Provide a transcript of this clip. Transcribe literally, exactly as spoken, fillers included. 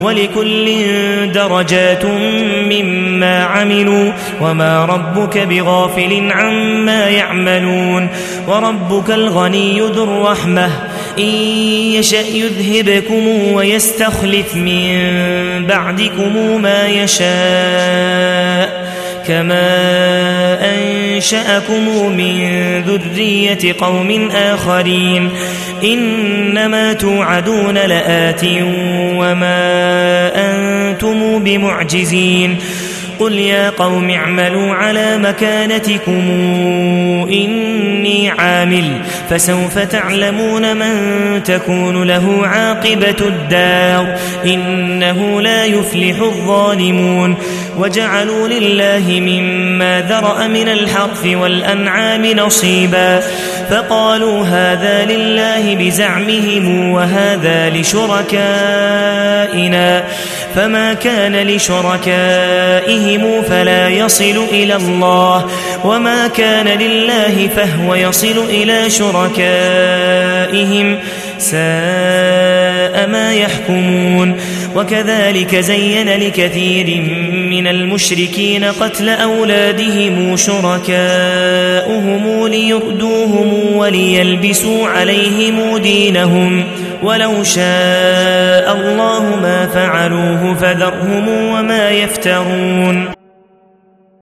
ولكل درجات مما عملوا وما ربك بغافل عما يعملون وربك الغني ذو الرحمة إن يشأ يذهبكم ويستخلف من بعدكم ما يشاء كما أنشأكم من ذرية قوم آخرين إنما توعدون لآت وما أنتم بمعجزين قل يا قوم اعملوا على مكانتكم إني عامل فسوف تعلمون من تكون له عاقبة الدار إنه لا يفلح الظالمون وجعلوا لله مما ذرأ من الحرث والأنعام نصيبا فقالوا هذا لله بزعمهم وهذا لشركائنا فما كان لشركائهم فلا يصل إلى الله وما كان لله فهو يصل إلى شركائهم ساء ما يحكمون وكذلك زين لكثير من المشركين قتل أولادهم شركاؤهم ليردوهم وليلبسوا عليهم دينهم ولو شاء الله ما فعلوه فذرهم وما يفترون.